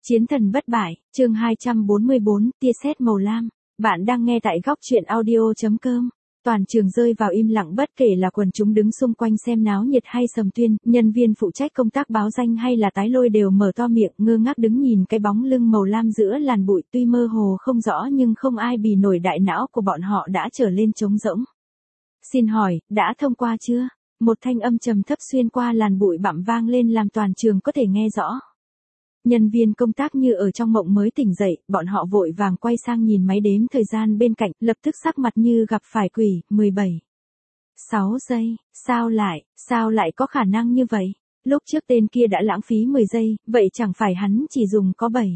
Chiến thần bất bại, chương 244, tia sét màu lam. Bạn đang nghe tại góc truyện audio.com. Toàn trường rơi vào im lặng bất kể là quần chúng đứng xung quanh xem náo nhiệt hay sầm tuyên, nhân viên phụ trách công tác báo danh hay là tái lôi đều mở to miệng ngơ ngác đứng nhìn cái bóng lưng màu lam giữa làn bụi tuy mơ hồ không rõ nhưng không ai bì nổi đại não của bọn họ đã trở lên trống rỗng. Xin hỏi, đã thông qua chưa? Một thanh âm trầm thấp xuyên qua làn bụi bặm vang lên làm toàn trường có thể nghe rõ. Nhân viên công tác như ở trong mộng mới tỉnh dậy, bọn họ vội vàng quay sang nhìn máy đếm thời gian bên cạnh, lập tức sắc mặt như gặp phải quỷ, 17. 6 giây, sao lại có khả năng như vậy? Lúc trước tên kia đã lãng phí 10 giây, vậy chẳng phải hắn chỉ dùng có 7.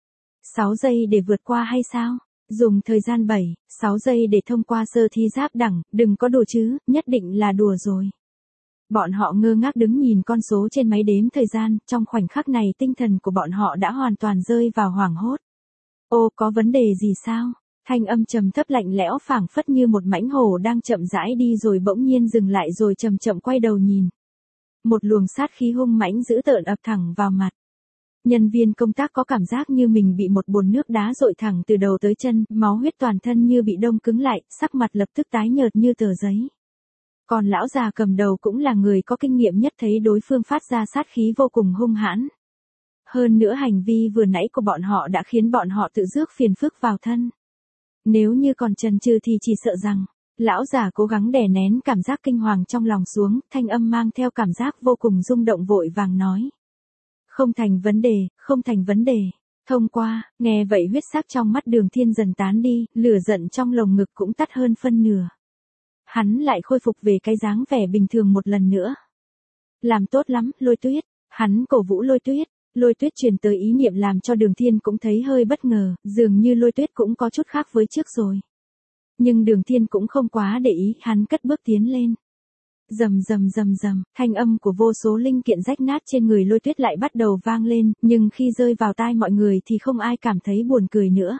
6 giây để vượt qua hay sao? Dùng thời gian 7, 6 giây để thông qua sơ thi giáp đẳng, đừng có đùa chứ, nhất định là đùa rồi. Bọn họ ngơ ngác đứng nhìn con số trên máy đếm thời gian, trong khoảnh khắc này tinh thần của bọn họ đã hoàn toàn rơi vào hoảng hốt. Ô, có vấn đề gì sao? Thanh âm trầm thấp lạnh lẽo phảng phất như một mãnh hổ đang chậm rãi đi rồi bỗng nhiên dừng lại rồi chậm chậm quay đầu nhìn. Một luồng sát khí hung mãnh dữ tợn ập thẳng vào mặt. Nhân viên công tác có cảm giác như mình bị một bồn nước đá dội thẳng từ đầu tới chân, máu huyết toàn thân như bị đông cứng lại, sắc mặt lập tức tái nhợt như tờ giấy. Còn lão già cầm đầu cũng là người có kinh nghiệm nhất thấy đối phương phát ra sát khí vô cùng hung hãn. Hơn nữa hành vi vừa nãy của bọn họ đã khiến bọn họ tự rước phiền phức vào thân. Nếu như còn chần chừ thì chỉ sợ rằng, lão già cố gắng đè nén cảm giác kinh hoàng trong lòng xuống, thanh âm mang theo cảm giác vô cùng rung động vội vàng nói. Không thành vấn đề, thông qua, nghe vậy huyết sắc trong mắt Đường Thiên dần tán đi, lửa giận trong lồng ngực cũng tắt hơn phân nửa. Hắn lại khôi phục về cái dáng vẻ bình thường một lần nữa. Làm tốt lắm, Lôi Tuyết. Hắn cổ vũ Lôi Tuyết. Lôi Tuyết truyền tới ý niệm làm cho Đường Thiên cũng thấy hơi bất ngờ, dường như Lôi Tuyết cũng có chút khác với trước rồi. Nhưng Đường Thiên cũng không quá để ý, hắn cất bước tiến lên. Rầm, thanh âm của vô số linh kiện rách nát trên người Lôi Tuyết lại bắt đầu vang lên, nhưng khi rơi vào tai mọi người thì không ai cảm thấy buồn cười nữa.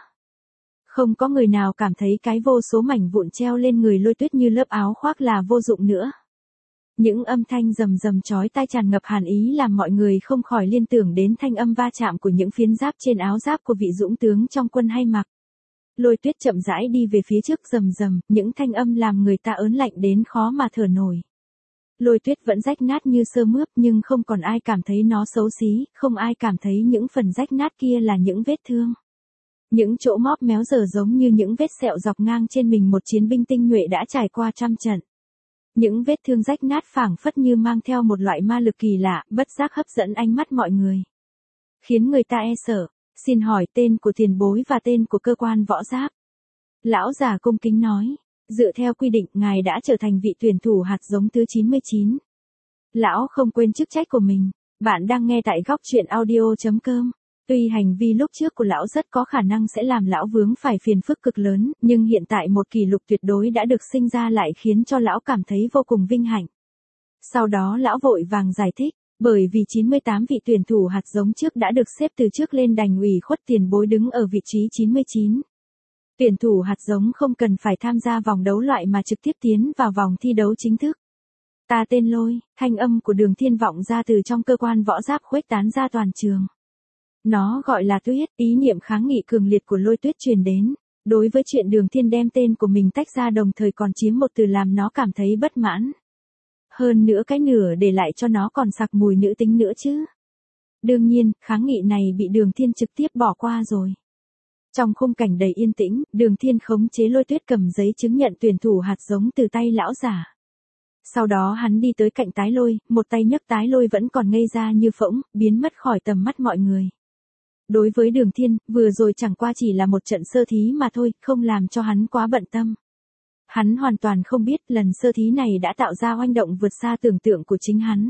Không có người nào cảm thấy cái vô số mảnh vụn treo lên người Lôi Tuyết như lớp áo khoác là vô dụng nữa. Những âm thanh rầm chói tai tràn ngập hàn ý làm mọi người không khỏi liên tưởng đến thanh âm va chạm của những phiến giáp trên áo giáp của vị dũng tướng trong quân hay mặc. Lôi Tuyết chậm rãi đi về phía trước rầm, những thanh âm làm người ta ớn lạnh đến khó mà thở nổi. Lôi Tuyết vẫn rách nát như sơ mướp nhưng không còn ai cảm thấy nó xấu xí, không ai cảm thấy những phần rách nát kia là những vết thương. Những chỗ móp méo giờ giống như những vết sẹo dọc ngang trên mình một chiến binh tinh nhuệ đã trải qua trăm trận. Những vết thương rách nát phảng phất như mang theo một loại ma lực kỳ lạ, bất giác hấp dẫn ánh mắt mọi người. Khiến người ta e sợ. Xin hỏi tên của tiền bối và tên của cơ quan võ giáp. Lão già cung kính nói. Dựa theo quy định, ngài đã trở thành vị tuyển thủ hạt giống thứ 99. Lão không quên chức trách của mình. Bạn đang nghe tại góc truyện audio.com. Tuy hành vi lúc trước của lão rất có khả năng sẽ làm lão vướng phải phiền phức cực lớn, nhưng hiện tại một kỷ lục tuyệt đối đã được sinh ra lại khiến cho lão cảm thấy vô cùng vinh hạnh. Sau đó lão vội vàng giải thích, bởi vì 98 vị tuyển thủ hạt giống trước đã được xếp từ trước lên đành ủy khuất tiền bối đứng ở vị trí 99. Tuyển thủ hạt giống không cần phải tham gia vòng đấu loại mà trực tiếp tiến vào vòng thi đấu chính thức. Ta tên Lôi, thanh âm của Đường Thiên vọng ra từ trong cơ quan võ giáp khuếch tán ra toàn trường. Nó gọi là Tuyết, ý niệm kháng nghị cường liệt của Lôi Tuyết truyền đến. Đối với chuyện Đường Thiên đem tên của mình tách ra đồng thời còn chiếm một từ làm nó cảm thấy bất mãn. Hơn nữa cái nửa để lại cho nó còn sặc mùi nữ tính nữa chứ. Đương nhiên, kháng nghị này bị Đường Thiên trực tiếp bỏ qua rồi. Trong khung cảnh đầy yên tĩnh, Đường Thiên khống chế Lôi Tuyết cầm giấy chứng nhận tuyển thủ hạt giống từ tay lão giả. Sau đó hắn đi tới cạnh tái lôi, một tay nhấc tái lôi vẫn còn ngây ra như phỗng, biến mất khỏi tầm mắt mọi người. Đối với Đường Thiên, vừa rồi chẳng qua chỉ là một trận sơ thí mà thôi, không làm cho hắn quá bận tâm. Hắn hoàn toàn không biết lần sơ thí này đã tạo ra oanh động vượt xa tưởng tượng của chính hắn.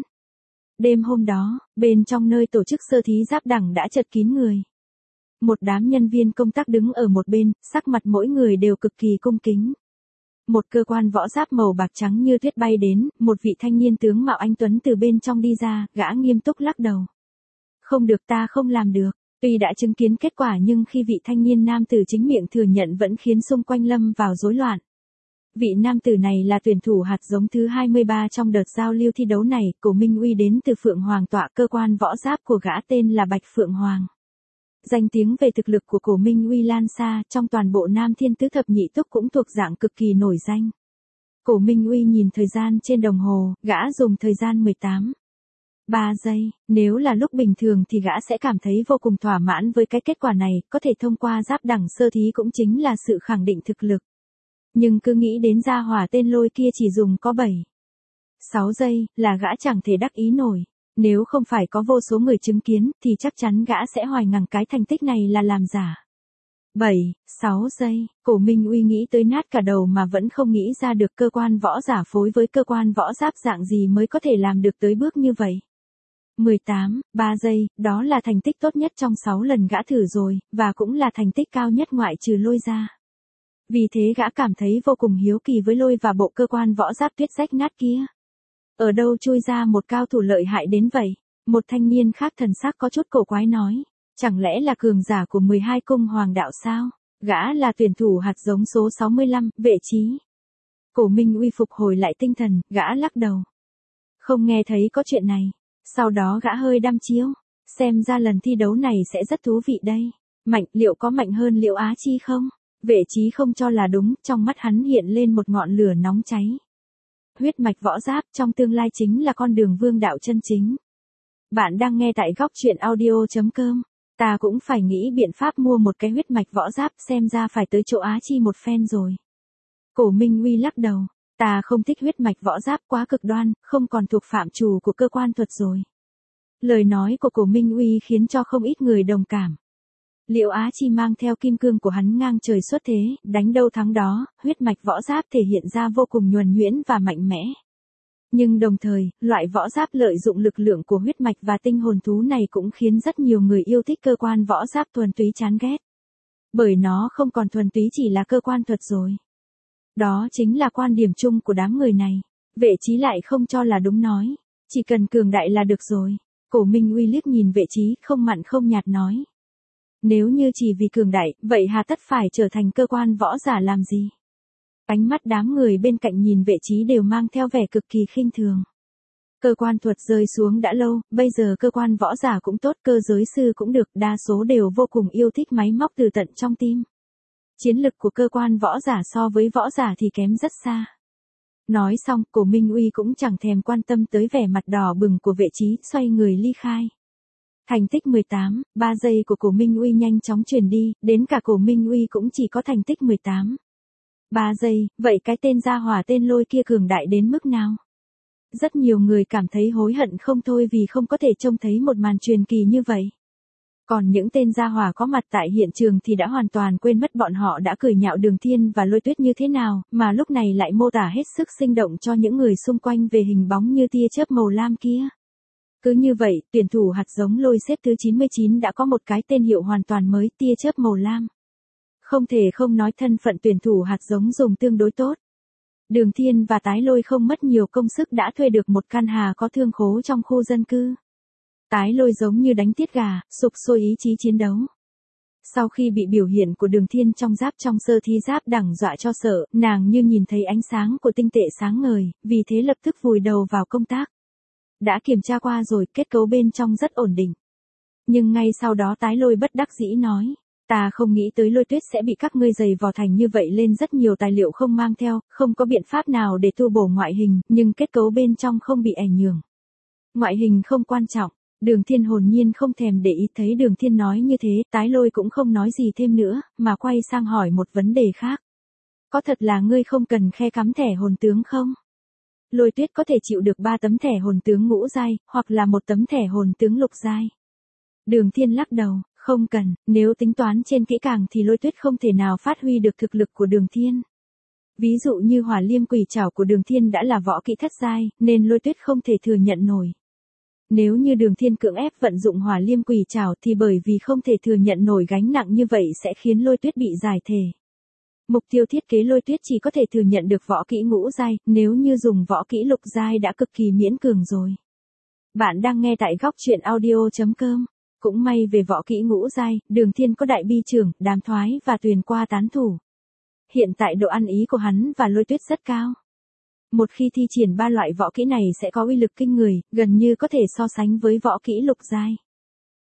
Đêm hôm đó, bên trong nơi tổ chức sơ thí giáp đẳng đã chật kín người. Một đám nhân viên công tác đứng ở một bên, sắc mặt mỗi người đều cực kỳ cung kính. Một cơ quan võ giáp màu bạc trắng như tuyết bay đến, một vị thanh niên tướng mạo anh tuấn từ bên trong đi ra, gã nghiêm túc lắc đầu. Không được, ta không làm được. Tuy đã chứng kiến kết quả nhưng khi vị thanh niên nam tử chính miệng thừa nhận vẫn khiến xung quanh lâm vào rối loạn. Vị nam tử này là tuyển thủ hạt giống thứ 23 trong đợt giao lưu thi đấu này, Cổ Minh Uy đến từ Phượng Hoàng tọa cơ quan võ giáp của gã tên là Bạch Phượng Hoàng. Danh tiếng về thực lực của Cổ Minh Uy lan xa, trong toàn bộ Nam Thiên Tứ Thập Nhị Túc cũng thuộc dạng cực kỳ nổi danh. Cổ Minh Uy nhìn thời gian trên đồng hồ, gã dùng thời gian 3 giây, nếu là lúc bình thường thì gã sẽ cảm thấy vô cùng thỏa mãn với cái kết quả này, có thể thông qua giáp đẳng sơ thí cũng chính là sự khẳng định thực lực. Nhưng cứ nghĩ đến gia hỏa tên Lôi kia chỉ dùng có 6 giây, là gã chẳng thể đắc ý nổi. Nếu không phải có vô số người chứng kiến, thì chắc chắn gã sẽ hoài ngằng cái thành tích này là làm giả. 6 giây, Cổ Minh Uy nghĩ tới nát cả đầu mà vẫn không nghĩ ra được cơ quan võ giả phối với cơ quan võ giáp dạng gì mới có thể làm được tới bước như vậy. 3 giây, đó là thành tích tốt nhất trong 6 lần gã thử rồi, và cũng là thành tích cao nhất ngoại trừ Lôi ra. Vì thế gã cảm thấy vô cùng hiếu kỳ với Lôi và bộ cơ quan võ giáp tuyết rách nát kia. Ở đâu chui ra một cao thủ lợi hại đến vậy? Một thanh niên khác thần sắc có chút cổ quái nói. Chẳng lẽ là cường giả của 12 cung hoàng đạo sao? Gã là tuyển thủ hạt giống số 65, Vệ Chí. Cổ Minh Uy phục hồi lại tinh thần, gã lắc đầu. Không nghe thấy có chuyện này. Sau đó gã hơi đăm chiêu. Xem ra lần thi đấu này sẽ rất thú vị đây. Liệu có mạnh hơn Liễu Á Chi không? Vệ Chí không cho là đúng, trong mắt hắn hiện lên một ngọn lửa nóng cháy. Huyết mạch võ giáp trong tương lai chính là con đường vương đạo chân chính. Bạn đang nghe tại góc truyện audio.com. Ta cũng phải nghĩ biện pháp mua một cái huyết mạch võ giáp, xem ra phải tới chỗ Á Chi một phen rồi. Cổ Minh Uy lắc đầu. Ta không thích huyết mạch võ giáp, quá cực đoan, không còn thuộc phạm trù của cơ quan thuật rồi. Lời nói của Cổ Minh Uy khiến cho không ít người đồng cảm. Liễu Á Chi mang theo kim cương của hắn ngang trời xuất thế, đánh đâu thắng đó, huyết mạch võ giáp thể hiện ra vô cùng nhuần nhuyễn và mạnh mẽ. Nhưng đồng thời, loại võ giáp lợi dụng lực lượng của huyết mạch và tinh hồn thú này cũng khiến rất nhiều người yêu thích cơ quan võ giáp thuần túy chán ghét. Bởi nó không còn thuần túy chỉ là cơ quan thuật rồi. Đó chính là quan điểm chung của đám người này. Vệ Chí lại không cho là đúng nói. Chỉ cần cường đại là được rồi. Cổ Minh Uy liếc nhìn Vệ Chí không mặn không nhạt nói. Nếu như chỉ vì cường đại, vậy hà tất phải trở thành cơ quan võ giả làm gì? Ánh mắt đám người bên cạnh nhìn Vệ Chí đều mang theo vẻ cực kỳ khinh thường. Cơ quan thuật rơi xuống đã lâu, bây giờ cơ quan võ giả cũng tốt, cơ giới sư cũng được, đa số đều vô cùng yêu thích máy móc từ tận trong tim. Chiến lực của cơ quan võ giả so với võ giả thì kém rất xa. Nói xong, Cổ Minh Uy cũng chẳng thèm quan tâm tới vẻ mặt đỏ bừng của Vệ Chí, xoay người ly khai. Thành tích 3 giây của Cổ Minh Uy nhanh chóng truyền đi, đến cả Cổ Minh Uy cũng chỉ có thành tích 3 giây, vậy cái tên gia hỏa tên Lôi kia cường đại đến mức nào? Rất nhiều người cảm thấy hối hận không thôi vì không có thể trông thấy một màn truyền kỳ như vậy. Còn những tên gia hỏa có mặt tại hiện trường thì đã hoàn toàn quên mất bọn họ đã cười nhạo Đường Thiên và Lôi Tuyết như thế nào, mà lúc này lại mô tả hết sức sinh động cho những người xung quanh về hình bóng như tia chớp màu lam kia. Cứ như vậy, tuyển thủ hạt giống Lôi xếp thứ 99 đã có một cái tên hiệu hoàn toàn mới, tia chớp màu lam. Không thể không nói thân phận tuyển thủ hạt giống dùng tương đối tốt. Đường Thiên và Tái Lôi không mất nhiều công sức đã thuê được một căn hà có thương khố trong khu dân cư. Tái Lôi giống như đánh tiết gà, sục sôi ý chí chiến đấu. Sau khi bị biểu hiện của Đường Thiên trong sơ thi giáp đẳng dọa cho sợ, nàng như nhìn thấy ánh sáng của tinh tệ sáng ngời, vì thế lập tức vùi đầu vào công tác. Đã kiểm tra qua rồi, kết cấu bên trong rất ổn định. Nhưng ngay sau đó Tái Lôi bất đắc dĩ nói. Ta không nghĩ tới Lôi Tuyết sẽ bị các ngươi giày vò thành như vậy, lên rất nhiều tài liệu không mang theo, không có biện pháp nào để tu bổ ngoại hình, nhưng kết cấu bên trong không bị ảnh hưởng. Ngoại hình không quan trọng. Đường Thiên hồn nhiên không thèm để ý, thấy Đường Thiên nói như thế, Tái Lôi cũng không nói gì thêm nữa, mà quay sang hỏi một vấn đề khác. Có thật là ngươi không cần khe cắm thẻ hồn tướng không? Lôi Tuyết có thể chịu được 3 tấm thẻ hồn tướng ngũ giai, hoặc là 1 tấm thẻ hồn tướng lục giai. Đường Thiên lắc đầu, không cần, nếu tính toán trên kỹ càng thì Lôi Tuyết không thể nào phát huy được thực lực của Đường Thiên. Ví dụ như Hỏa Liêm Quỷ Trảo của Đường Thiên đã là võ kỹ thất giai, nên Lôi Tuyết không thể thừa nhận nổi. Nếu như Đường Thiên cưỡng ép vận dụng Hỏa Liêm Quỷ Trảo thì bởi vì không thể thừa nhận nổi gánh nặng như vậy sẽ khiến Lôi Tuyết bị giải thể. Mục tiêu thiết kế Lôi Tuyết chỉ có thể thừa nhận được võ kỹ ngũ giai, nếu như dùng võ kỹ lục giai đã cực kỳ miễn cường rồi. Bạn đang nghe tại góc truyện audio.com. Cũng may về võ kỹ ngũ giai, Đường Thiên có Đại Bi Trưởng, Đàm Thoái và Tuyền Qua tán thủ. Hiện tại độ ăn ý của hắn và Lôi Tuyết rất cao. Một khi thi triển 3 loại võ kỹ này sẽ có uy lực kinh người, gần như có thể so sánh với võ kỹ lục giai.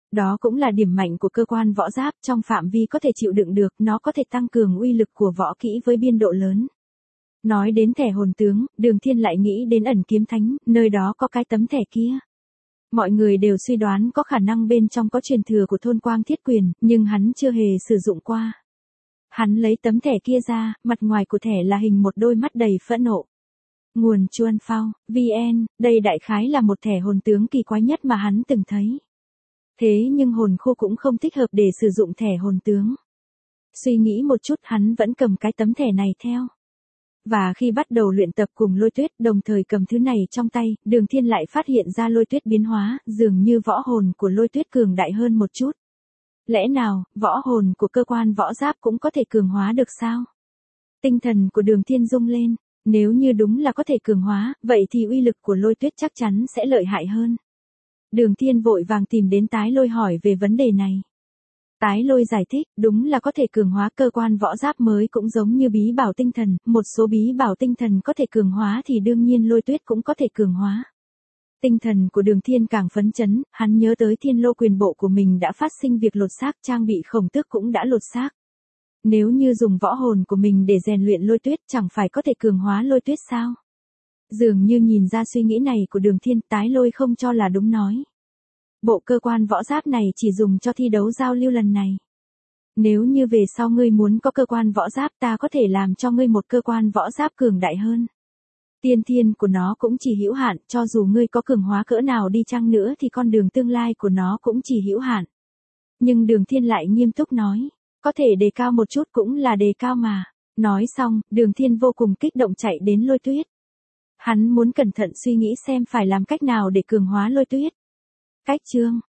Đó cũng là điểm mạnh của cơ quan võ giáp, trong phạm vi có thể chịu đựng được, nó có thể tăng cường uy lực của võ kỹ với biên độ lớn. Nói đến thẻ hồn tướng, Đường Thiên lại nghĩ đến ẩn kiếm thánh, nơi đó có cái tấm thẻ kia. Mọi người đều suy đoán có khả năng bên trong có truyền thừa của thôn Quang Thiết Quyền, nhưng hắn chưa hề sử dụng qua. Hắn lấy tấm thẻ kia ra, mặt ngoài của thẻ là hình một đôi mắt đầy phẫn nộ. Nguồn Chuan Phao, VN, đây đại khái là một thẻ hồn tướng kỳ quái nhất mà hắn từng thấy. Thế nhưng hồn khô cũng không thích hợp để sử dụng thẻ hồn tướng. Suy nghĩ một chút hắn vẫn cầm cái tấm thẻ này theo. Và khi bắt đầu luyện tập cùng Lôi Tuyết đồng thời cầm thứ này trong tay, Đường Thiên lại phát hiện ra Lôi Tuyết biến hóa, dường như võ hồn của Lôi Tuyết cường đại hơn một chút. Lẽ nào, võ hồn của cơ quan võ giáp cũng có thể cường hóa được sao? Tinh thần của Đường Thiên rung lên, nếu như đúng là có thể cường hóa, vậy thì uy lực của Lôi Tuyết chắc chắn sẽ lợi hại hơn. Đường Thiên vội vàng tìm đến Tái Lôi hỏi về vấn đề này. Tái Lôi giải thích, đúng là có thể cường hóa cơ quan võ giáp mới cũng giống như bí bảo tinh thần, một số bí bảo tinh thần có thể cường hóa thì đương nhiên Lôi Tuyết cũng có thể cường hóa. Tinh thần của Đường Thiên càng phấn chấn, hắn nhớ tới Thiên Lô Quyền Bộ của mình đã phát sinh việc lột xác, trang bị Khổng Tước cũng đã lột xác. Nếu như dùng võ hồn của mình để rèn luyện Lôi Tuyết chẳng phải có thể cường hóa Lôi Tuyết sao? Dường như nhìn ra suy nghĩ này của Đường Thiên, Tái Lôi không cho là đúng nói. Bộ cơ quan võ giáp này chỉ dùng cho thi đấu giao lưu lần này. Nếu như về sau ngươi muốn có cơ quan võ giáp ta có thể làm cho ngươi một cơ quan võ giáp cường đại hơn. Tiên thiên của nó cũng chỉ hữu hạn, cho dù ngươi có cường hóa cỡ nào đi chăng nữa thì con đường tương lai của nó cũng chỉ hữu hạn. Nhưng Đường Thiên lại nghiêm túc nói, có thể đề cao một chút cũng là đề cao mà. Nói xong, Đường Thiên vô cùng kích động chạy đến Lôi Tuyết. Hắn muốn cẩn thận suy nghĩ xem phải làm cách nào để cường hóa Lôi Tuyết. Cách chương